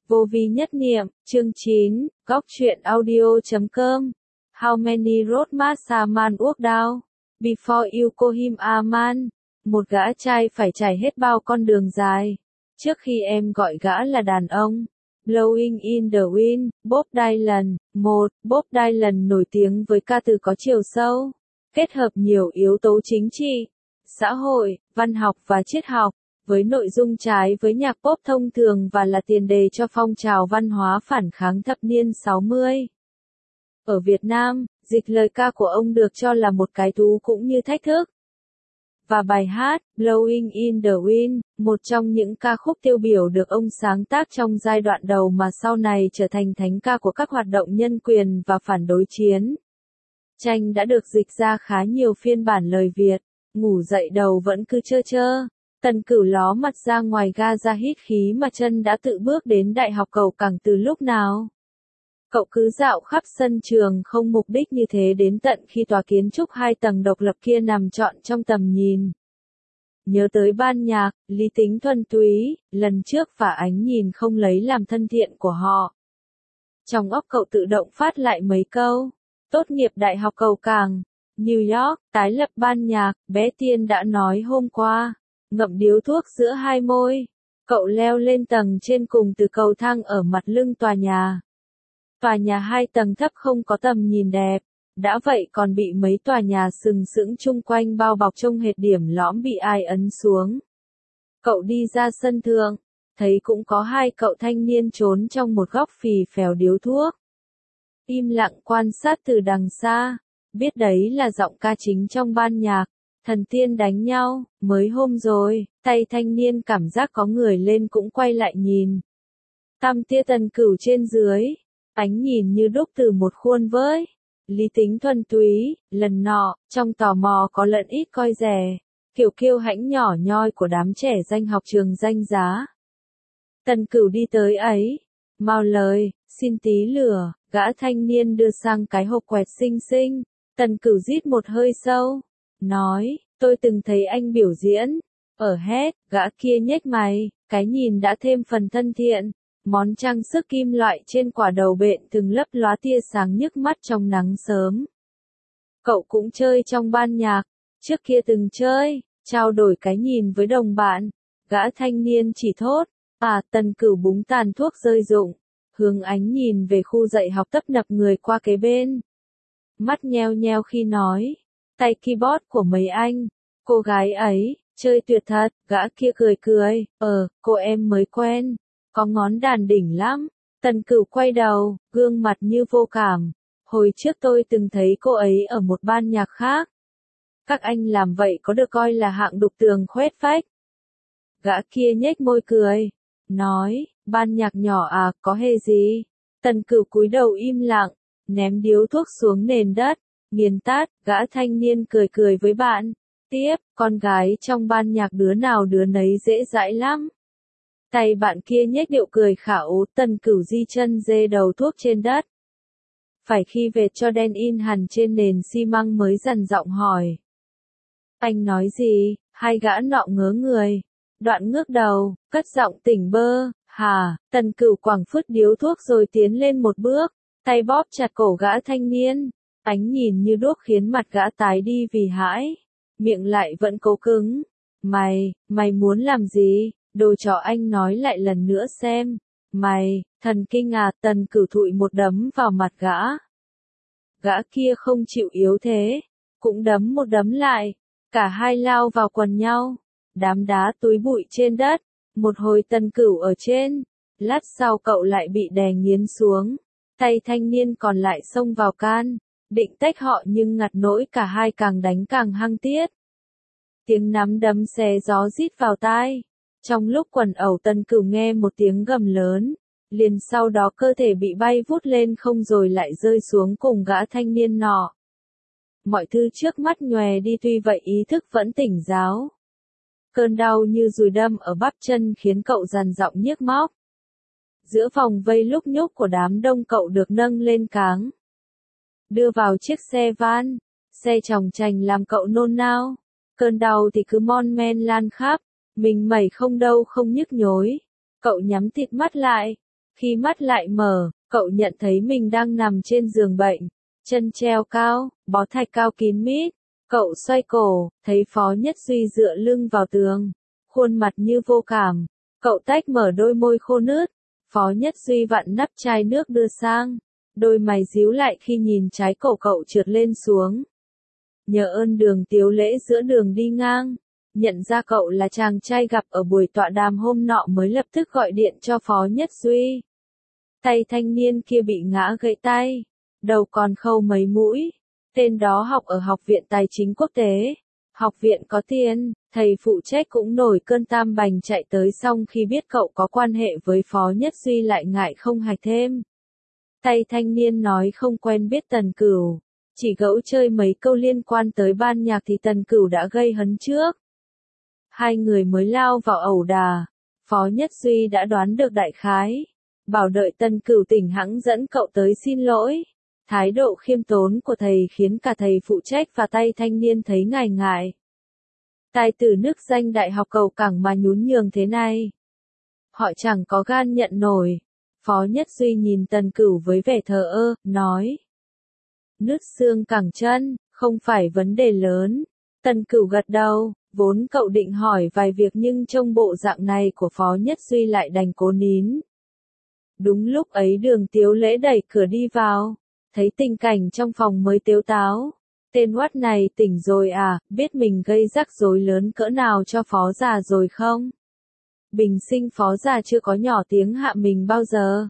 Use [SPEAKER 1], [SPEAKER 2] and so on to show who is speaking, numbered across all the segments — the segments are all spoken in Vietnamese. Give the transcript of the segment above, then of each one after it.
[SPEAKER 1] Vô vi nhất niệm, chương 9, góc truyện audio.com. How many road must a man walk down before you call him a man? Một gã trai phải trải hết bao con đường dài trước khi em gọi gã là đàn ông. Blowing in the Wind, Bob Dylan. 1. Bob Dylan nổi tiếng với ca từ có chiều sâu, kết hợp nhiều yếu tố chính trị, xã hội, văn học và triết học, với nội dung trái với nhạc pop thông thường và là tiền đề cho phong trào văn hóa phản kháng thập niên 60. Ở Việt Nam, dịch lời ca của ông được cho là một cái thú cũng như thách thức. Và bài hát, Blowing in the Wind, một trong những ca khúc tiêu biểu được ông sáng tác trong giai đoạn đầu mà sau này trở thành thánh ca của các hoạt động nhân quyền và phản đối chiến tranh đã được dịch ra khá nhiều phiên bản lời Việt. Ngủ dậy đầu vẫn cứ chơ chơ. Tần Cửu ló mặt ra ngoài ga ra hít khí mà chân đã tự bước đến Đại học Cầu Cảng từ lúc nào. Cậu cứ dạo khắp sân trường không mục đích như thế đến tận khi tòa kiến trúc 2 tầng độc lập kia nằm trọn trong tầm nhìn. Nhớ tới ban nhạc, lý tính thuần túy, lần trước và ánh nhìn không lấy làm thân thiện của họ. Trong óc cậu tự động phát lại mấy câu. Tốt nghiệp Đại học Cầu Cảng, New York, tái lập ban nhạc, bé Tiên đã nói hôm qua. Ngậm điếu thuốc giữa hai môi. Cậu leo lên tầng trên cùng từ cầu thang ở mặt lưng tòa nhà. Tòa nhà 2 tầng thấp không có tầm nhìn đẹp, đã vậy còn bị mấy tòa nhà sừng sững chung quanh bao bọc trông hệt điểm lõm bị ai ấn xuống. Cậu đi ra sân thượng, thấy cũng có 2 cậu thanh niên trốn trong một góc phì phèo điếu thuốc. Im lặng quan sát từ đằng xa, biết đấy là giọng ca chính trong ban nhạc. Thần tiên đánh nhau, mới hôm rồi, tay thanh niên cảm giác có người lên cũng quay lại nhìn. Tăm tia Tần Cửu trên dưới, ánh nhìn như đúc từ một khuôn với. Lý tính thuần túy, lần nọ, trong tò mò có lẫn ít coi rẻ, kiểu kiêu hãnh nhỏ nhoi của đám trẻ danh học trường danh giá. Tần Cửu đi tới ấy, mau lời, xin tí lửa, gã thanh niên đưa sang cái hộp quẹt xinh xinh. Tần Cửu rít một hơi sâu, nói, tôi từng thấy anh biểu diễn. Ở hết, gã kia nhếch mày, cái nhìn đã thêm phần thân thiện. Món trang sức kim loại trên quả đầu bện từng lấp lóa tia sáng nhức mắt trong nắng sớm. Cậu cũng chơi trong ban nhạc, trước kia từng chơi, trao đổi cái nhìn với đồng bạn. Gã thanh niên chỉ thốt, Tần Cửu búng tàn thuốc rơi rụng, hướng ánh nhìn về khu dạy học tấp nập người qua kế bên. Mắt nheo nheo khi nói, tay keyboard của mấy anh, cô gái ấy, chơi tuyệt thật. Gã kia cười cười, cô em mới quen, có ngón đàn đỉnh lắm. Tần Cửu quay đầu, gương mặt như vô cảm, hồi trước tôi từng thấy cô ấy ở một ban nhạc khác. Các anh làm vậy có được coi là hạng đục tường khoét phách? Gã kia nhếch môi cười, nói, ban nhạc nhỏ à, có hề gì? Tần Cửu cúi đầu im lặng, ném điếu thuốc xuống nền đất, nghiền tát. Gã thanh niên cười cười với bạn. Tiếp, con gái trong ban nhạc đứa nào đứa nấy dễ dãi lắm. Tay bạn kia nhếch điệu cười khảo. Tần Cửu di chân dê đầu thuốc trên đất. Phải khi vệt cho đen in hẳn trên nền xi măng mới dằn giọng hỏi. Anh nói gì? Hai gã nọ ngớ người. Đoạn ngước đầu, cất giọng tỉnh bơ. Hả? Tần Cửu quẳng phứt điếu thuốc rồi tiến lên một bước, tay bóp chặt cổ gã thanh niên. Ánh nhìn như đuốc khiến mặt gã tái đi vì hãi, miệng lại vẫn cố cứng. Mày muốn làm gì? Đồ chó, anh nói lại lần nữa xem. Mày, thần kinh à? Tần Cửu thụi một đấm vào mặt gã. Gã kia không chịu yếu thế, cũng đấm một đấm lại. Cả hai lao vào quần nhau, đám đá túi bụi trên đất. Một hồi Tần Cửu ở trên, lát sau cậu lại bị đè nghiến xuống. Tay thanh niên còn lại xông vào can, định tách họ nhưng ngặt nỗi cả hai càng đánh càng hăng tiết. Tiếng nắm đấm xé gió rít vào tai. Trong lúc quần ẩu Tần Cửu nghe một tiếng gầm lớn, liền sau đó cơ thể bị bay vút lên không rồi lại rơi xuống cùng gã thanh niên nọ. Mọi thứ trước mắt nhòe đi, tuy vậy ý thức vẫn tỉnh ráo. Cơn đau như dùi đâm ở bắp chân khiến cậu dằn giọng nhiếc móc. Giữa vòng vây lúc nhúc của đám đông cậu được nâng lên cáng, đưa vào chiếc xe van. Xe chòng chành làm cậu nôn nao. Cơn đau thì cứ mon men lan khắp, mình mẩy không đâu không nhức nhối. Cậu nhắm thịt mắt lại, Khi mắt lại mở, cậu nhận thấy mình đang nằm trên giường bệnh, chân treo cao, bó thạch cao kín mít. Cậu xoay cổ, thấy Phó Nhất Duy dựa lưng vào tường, khuôn mặt như vô cảm. Cậu tách mở đôi môi khô nứt. Phó Nhất Duy vặn nắp chai nước đưa sang. Đôi mày díu lại khi nhìn trái cổ cậu trượt lên xuống. Nhờ ơn Đường Tiếu Lễ giữa đường đi ngang, nhận ra cậu là chàng trai gặp ở buổi tọa đàm hôm nọ mới lập tức gọi điện cho Phó Nhất Duy. Tay thanh niên kia bị ngã gãy tay, đầu còn khâu mấy mũi. Tên đó học ở Học viện Tài chính Quốc tế. Học viện có tiền, thầy phụ trách cũng nổi cơn tam bành chạy tới, xong khi biết cậu có quan hệ với Phó Nhất Duy lại ngại không hạch thêm. Tay thanh niên nói không quen biết Tần Cửu, chỉ gẫu chơi mấy câu liên quan tới ban nhạc thì Tần Cửu đã gây hấn trước. Hai người mới lao vào ẩu đà, Phó Nhất Duy đã đoán được đại khái, bảo đợi Tần Cửu tỉnh hẵng dẫn cậu tới xin lỗi. Thái độ khiêm tốn của thầy khiến cả thầy phụ trách và tay thanh niên thấy ngại ngại. Tài tử nức danh đại học cầu cẳng mà nhún nhường thế này, họ chẳng có gan nhận nổi. Phó Nhất Duy nhìn Tần Cửu với vẻ thờ ơ, nói. Nứt xương cẳng chân, không phải vấn đề lớn. Tần Cửu gật đầu, vốn cậu định hỏi vài việc nhưng trông bộ dạng này của Phó Nhất Duy lại đành cố nín. Đúng lúc ấy Đường Tiếu Lễ đẩy cửa đi vào, thấy tình cảnh trong phòng mới tiếu táo. Tên oát này tỉnh rồi à, biết mình gây rắc rối lớn cỡ nào cho Phó già rồi không? Bình sinh Phó già chưa có nhỏ tiếng hạ mình bao giờ.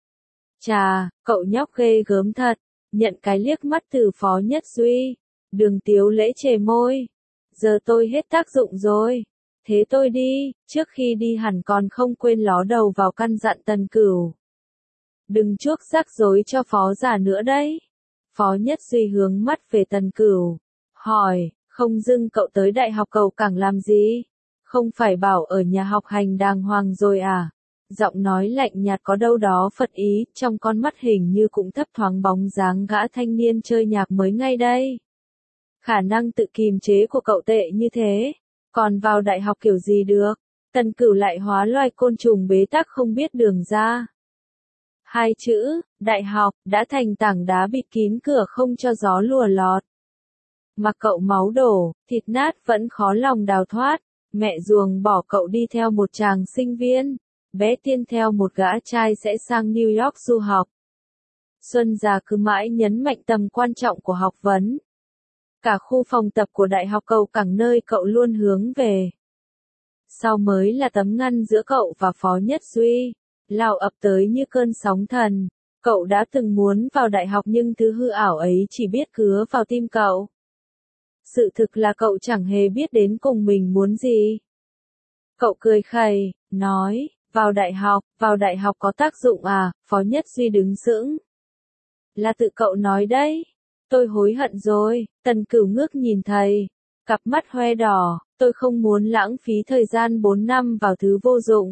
[SPEAKER 1] Chà, cậu nhóc ghê gớm thật. Nhận cái liếc mắt từ Phó Nhất Duy, Đường Tiếu Lễ chề môi. Giờ tôi hết tác dụng rồi. Thế tôi đi, trước khi đi hẳn còn không quên ló đầu vào căn dặn Tần Cửu. Đừng chuốc rắc rối cho Phó già nữa đấy. Phó Nhất Duy hướng mắt về Tần Cửu, hỏi, không dưng cậu tới đại học cầu cẳng làm gì? Không phải bảo ở nhà học hành đàng hoàng rồi à? Giọng nói lạnh nhạt có đâu đó phật ý, trong con mắt hình như cũng thấp thoáng bóng dáng gã thanh niên chơi nhạc mới ngay đây. Khả năng tự kiềm chế của cậu tệ như thế, còn vào đại học kiểu gì được? Tần Cửu lại hóa loài côn trùng bế tắc không biết đường ra. Hai chữ, đại học, đã thành tảng đá bịt kín cửa không cho gió lùa lọt. Mặc cậu máu đổ, thịt nát vẫn khó lòng đào thoát. Mẹ ruồng bỏ cậu đi theo một chàng sinh viên, bé Tiên theo một gã trai sẽ sang New York du học. Xuân già cứ mãi nhấn mạnh tầm quan trọng của học vấn. Cả khu phòng tập của đại học cầu cẳng nơi cậu luôn hướng về. Sau mới là tấm ngăn giữa cậu và Phó Nhất Duy, lao ập tới như cơn sóng thần. Cậu đã từng muốn vào đại học nhưng thứ hư ảo ấy chỉ biết cứa vào tim cậu. Sự thực là cậu chẳng hề biết đến cùng mình muốn gì. Cậu cười khẩy, nói, vào đại học có tác dụng à? Phó Nhất Duy đứng sững. Là tự cậu nói đấy. Tôi hối hận rồi. Tần Cửu ngước nhìn thầy, cặp mắt hoe đỏ, tôi không muốn lãng phí thời gian 4 năm vào thứ vô dụng.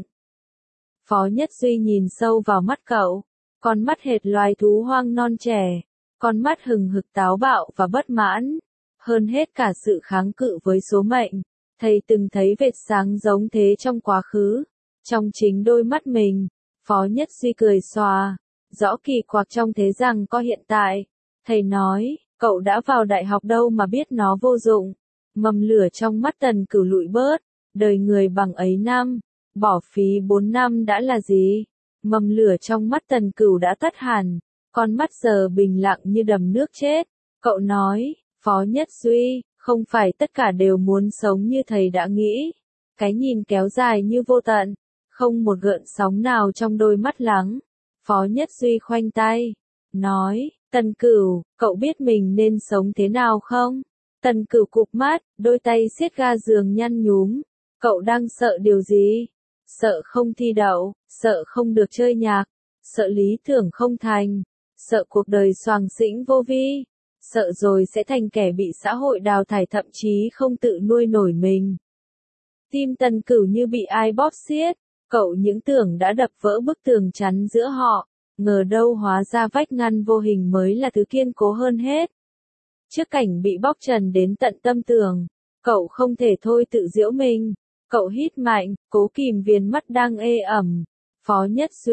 [SPEAKER 1] Phó Nhất Duy nhìn sâu vào mắt cậu, con mắt hệt loài thú hoang non trẻ, con mắt hừng hực táo bạo và bất mãn. Hơn hết cả sự kháng cự với số mệnh, thầy từng thấy vệt sáng giống thế trong quá khứ, trong chính đôi mắt mình. Phó Nhất Duy cười xòa, rõ kỳ quặc trong thế rằng có hiện tại. Thầy nói, cậu đã vào đại học đâu mà biết nó vô dụng. Mầm lửa trong mắt Tần Cửu lụi bớt, đời người bằng ấy năm, bỏ phí 4 năm đã là gì? Mầm lửa trong mắt Tần Cửu đã tắt hẳn, con mắt giờ bình lặng như đầm nước chết. Cậu nói, Phó Nhất Duy, không phải tất cả đều muốn sống như thầy đã nghĩ. Cái nhìn kéo dài như vô tận, không một gợn sóng nào trong đôi mắt lắng. Phó Nhất Duy khoanh tay, nói, Tần Cửu, cậu biết mình nên sống thế nào không? Tần Cửu cụp mắt, đôi tay siết ga giường nhăn nhúm. Cậu đang sợ điều gì? Sợ không thi đậu, sợ không được chơi nhạc, sợ lý tưởng không thành, sợ cuộc đời xoàng xĩnh vô vi, sợ rồi sẽ thành kẻ bị xã hội đào thải thậm chí không tự nuôi nổi mình. Tim Tần Cửu như bị ai bóp xiết, cậu những tưởng đã đập vỡ bức tường chắn giữa họ, ngờ đâu hóa ra vách ngăn vô hình mới là thứ kiên cố hơn hết. Trước cảnh bị bóc trần đến tận tâm tường, cậu không thể thôi tự giễu mình. Cậu hít mạnh, cố kìm viền mắt đang ê ẩm. Phó Nhất Duy,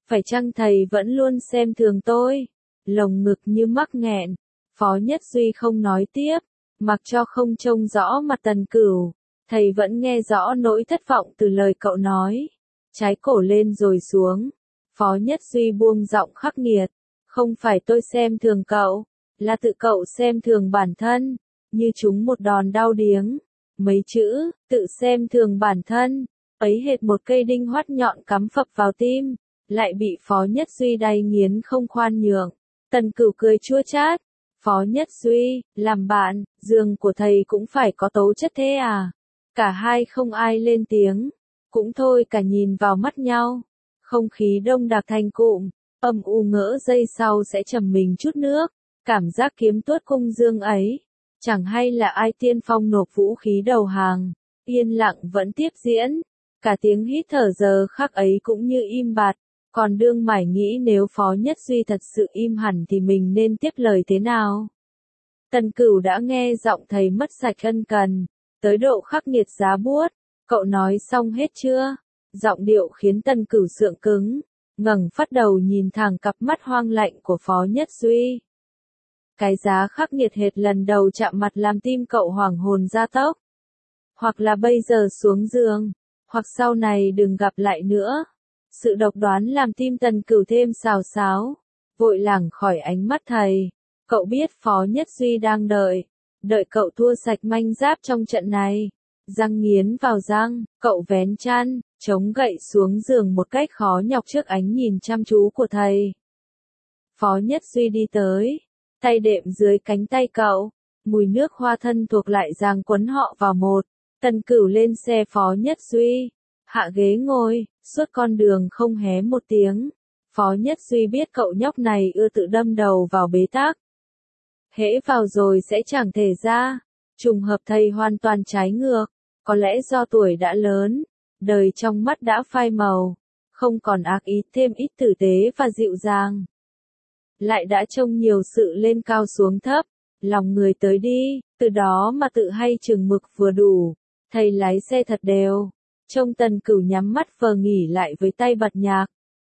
[SPEAKER 1] Phải chăng thầy vẫn luôn xem thường tôi? Lồng ngực như mắc nghẹn. Phó Nhất Duy không nói tiếp, mặc cho không trông rõ mặt Tần Cửu. Thầy vẫn nghe rõ nỗi thất vọng từ lời cậu nói. Trái cổ lên rồi xuống. Phó Nhất Duy buông giọng khắc nghiệt. Không phải tôi xem thường cậu, là tự cậu xem thường bản thân, như trúng một đòn đau điếng. Mấy chữ, tự xem thường bản thân, ấy hệt một cây đinh hoắt nhọn cắm phập vào tim, lại bị Phó Nhất Duy đay nghiến không khoan nhượng. Tần Cửu cười chua chát. Phó Nhất Duy, làm bạn, giường của thầy cũng phải có tố chất thế à? Cả hai không ai lên tiếng, cũng thôi cả nhìn vào mắt nhau. Không khí đông đặc thành cụm, âm u ngỡ giây sau sẽ trầm mình chút nước. Cảm giác kiếm tuốt cung dương ấy, chẳng hay là ai tiên phong nộp vũ khí đầu hàng. Yên lặng vẫn tiếp diễn, cả tiếng hít thở giờ khắc ấy cũng như im bặt. Còn đương mải nghĩ nếu Phó Nhất Duy thật sự im hẳn thì mình nên tiếp lời thế nào. Tần Cửu đã nghe giọng thầy mất sạch ân cần, tới độ khắc nghiệt giá buốt. Cậu nói xong hết chưa? Giọng điệu khiến Tần Cửu sượng cứng, ngẩng phát đầu nhìn thẳng cặp mắt hoang lạnh của Phó Nhất Duy. Cái giá khắc nghiệt hệt lần đầu chạm mặt làm tim cậu hoảng hồn ra tốc. Hoặc là bây giờ xuống giường, hoặc sau này đừng gặp lại nữa. Sự độc đoán làm tim Tần Cửu thêm xào xáo, vội lảng khỏi ánh mắt thầy. Cậu biết Phó Nhất Duy đang đợi cậu thua sạch manh giáp trong trận này. Răng nghiến vào răng, cậu vén chăn, chống gậy xuống giường một cách khó nhọc trước ánh nhìn chăm chú của thầy. Phó Nhất Duy đi tới, tay đệm dưới cánh tay cậu, mùi nước hoa thân thuộc lại giang quấn họ vào một. Tần Cửu lên xe Phó Nhất Duy, hạ ghế ngồi, suốt con đường không hé một tiếng. Phó Nhất Duy biết cậu nhóc này ưa tự đâm đầu vào bế tắc. Hễ vào rồi sẽ chẳng thể ra. Trùng hợp thầy hoàn toàn trái ngược, có lẽ do tuổi đã lớn, đời trong mắt đã phai màu, không còn ác ý, thêm ít tử tế và dịu dàng. Lại đã trông nhiều sự lên cao xuống thấp, lòng người tới đi, từ đó mà tự hay chừng mực vừa đủ. Thầy lái xe thật đều, trông Tần Cửu nhắm mắt vờ nghỉ lại với tay bật nhạc.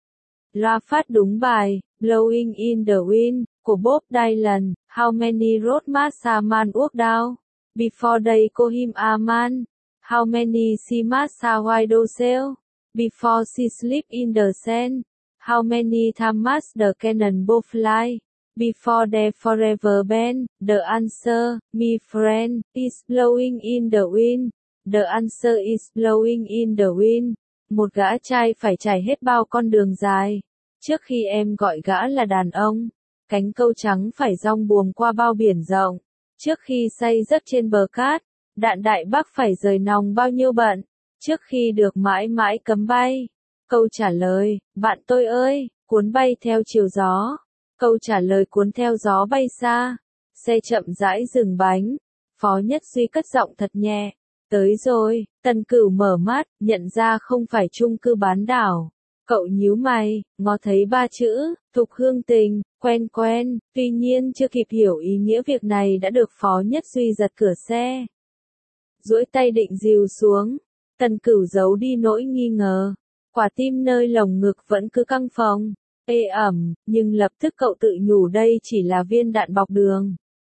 [SPEAKER 1] Loa phát đúng bài, Blowing in the Wind, của Bob Dylan. How many road must a man walk down before they call him a man? How many she must a widow sail before she sleep in the sand? How many times must the cannonball fly before they forever bend? The answer, my friend, is blowing in the wind. The answer is blowing in the wind. Một gã trai phải trải hết bao con đường dài trước khi em gọi gã là đàn ông. Cánh câu trắng phải dong buồm qua bao biển rộng trước khi say giấc trên bờ cát. Đạn đại bác phải rời nòng bao nhiêu bận trước khi được mãi mãi cấm bay. Câu trả lời, bạn tôi ơi, cuốn bay theo chiều gió. Câu trả lời cuốn theo gió bay xa. Xe chậm rãi dừng bánh. Phó Nhất Duy cất giọng thật nhẹ. Tới rồi. Tần Cửu mở mắt, nhận ra không phải chung cư bán đảo. Cậu nhíu mày, ngó thấy ba chữ, Thục Hương Tình, quen quen, tuy nhiên chưa kịp hiểu ý nghĩa việc này đã được Phó Nhất Duy giật cửa xe. Duỗi tay định dìu xuống, Tần Cửu giấu đi nỗi nghi ngờ. Quả tim nơi lồng ngực vẫn cứ căng phồng, ê ẩm, nhưng lập tức cậu tự nhủ đây chỉ là viên đạn bọc đường.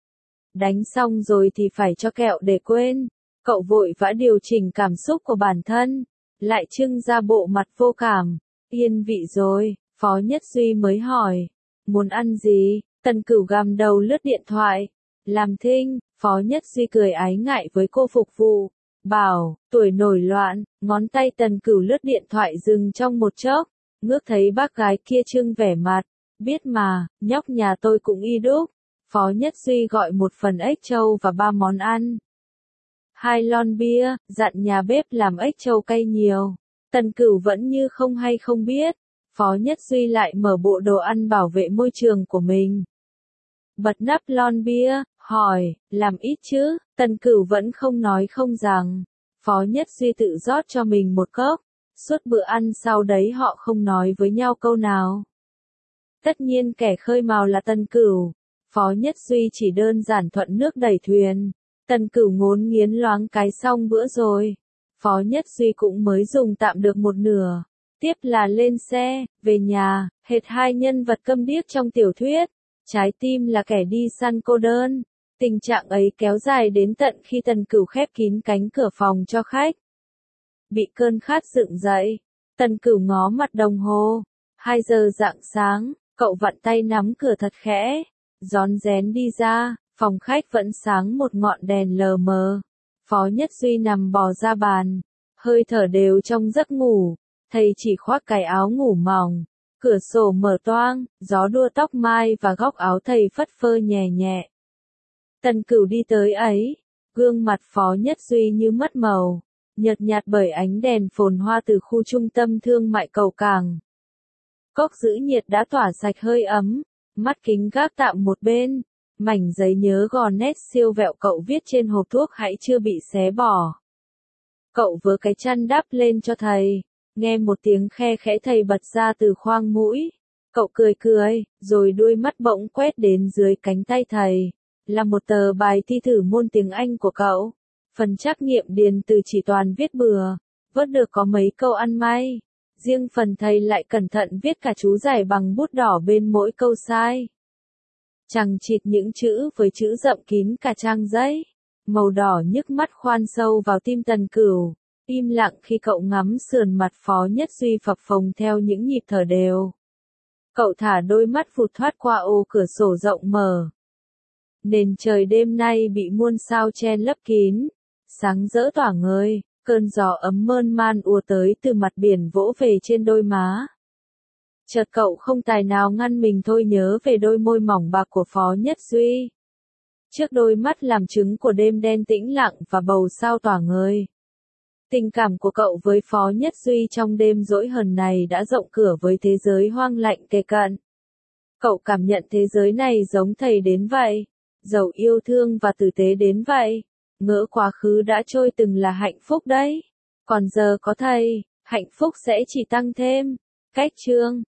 [SPEAKER 1] Đánh xong rồi thì phải cho kẹo để quên. Cậu vội vã điều chỉnh cảm xúc của bản thân, lại trưng ra bộ mặt vô cảm. Yên vị rồi, Phó Nhất Duy mới hỏi. Muốn ăn gì? Tần Cửu gằm đầu lướt điện thoại. Làm thinh, Phó Nhất Duy cười ái ngại với cô phục vụ. Bảo, tuổi nổi loạn, ngón tay Tần Cửu lướt điện thoại dừng trong một chốc. Ngước thấy bác gái kia trưng vẻ mặt. Biết mà, nhóc nhà tôi cũng y đúc. Phó Nhất Duy gọi một phần ếch trâu và 3 món ăn. 2 lon bia, dặn nhà bếp làm ếch trâu cay nhiều. Tần Cửu vẫn như không hay không biết. Phó Nhất Duy lại mở bộ đồ ăn bảo vệ môi trường của mình. Bật nắp lon bia, hỏi, làm ít chứ? Tần Cửu vẫn không nói không rằng. Phó Nhất Duy tự rót cho mình một cốc. Suốt bữa ăn sau đấy họ không nói với nhau câu nào. Tất nhiên kẻ khơi mào là Tần Cửu. Phó Nhất Duy chỉ đơn giản thuận nước đẩy thuyền. Tần Cửu ngốn nghiến loáng cái xong bữa rồi. Phó Nhất Duy cũng mới dùng tạm được một nửa. Tiếp là lên xe, về nhà, hệt hai nhân vật câm điếc trong tiểu thuyết. Trái tim là kẻ đi săn cô đơn. Tình trạng ấy kéo dài đến tận khi Tần Cửu khép kín cánh cửa phòng cho khách. Bị cơn khát dựng dậy, Tần Cửu ngó mặt đồng hồ. 2 giờ rạng sáng, cậu vặn tay nắm cửa thật khẽ. Rón rén đi ra, phòng khách vẫn sáng một ngọn đèn lờ mờ. Phó Nhất Duy nằm bò ra bàn, hơi thở đều trong giấc ngủ. Thầy chỉ khoác cái áo ngủ mỏng. Cửa sổ mở toang, gió đua tóc mai và góc áo thầy phất phơ nhẹ nhẹ. Tần Cửu đi tới ấy, gương mặt Phó Nhất Duy như mất màu, nhợt nhạt bởi ánh đèn phồn hoa từ khu trung tâm thương mại cầu cảng. Cốc giữ nhiệt đã tỏa sạch hơi ấm, mắt kính gác tạm một bên, mảnh giấy nhớ gò nét siêu vẹo cậu viết trên hộp thuốc hãy chưa bị xé bỏ. Cậu vớ cái chăn đắp lên cho thầy, nghe một tiếng khe khẽ thầy bật ra từ khoang mũi. Cậu cười cười, rồi đuôi mắt bỗng quét đến dưới cánh tay thầy, là một tờ bài thi thử môn tiếng Anh của cậu. Phần trắc nghiệm điền từ chỉ toàn viết bừa, vớt được có mấy câu ăn may. Riêng phần thầy lại cẩn thận viết cả chú giải bằng bút đỏ bên mỗi câu sai. Chằng chịt những chữ với chữ rậm kín cả trang giấy. Màu đỏ nhức mắt khoan sâu vào tim Tần Cửu. Im lặng khi cậu ngắm sườn mặt Phó Nhất Duy phập phồng theo những nhịp thở đều. Cậu thả đôi mắt vụt thoát qua ô cửa sổ rộng mở. Nền trời đêm nay bị muôn sao chen lấp kín, sáng rỡ tỏa ngời, cơn gió ấm mơn man ùa tới từ mặt biển vỗ về trên đôi má. Chợt cậu không tài nào ngăn mình thôi nhớ về đôi môi mỏng bạc của Phó Nhất Duy. Trước đôi mắt làm chứng của đêm đen tĩnh lặng và bầu sao tỏa ngời. Tình cảm của cậu với Phó Nhất Duy trong đêm dỗi hờn này đã rộng cửa với thế giới hoang lạnh kề cận. Cậu cảm nhận thế giới này giống thầy đến vậy, giàu yêu thương và tử tế đến vậy. Ngỡ quá khứ đã trôi từng là hạnh phúc đấy. Còn giờ có thầy, hạnh phúc sẽ chỉ tăng thêm. Cách chương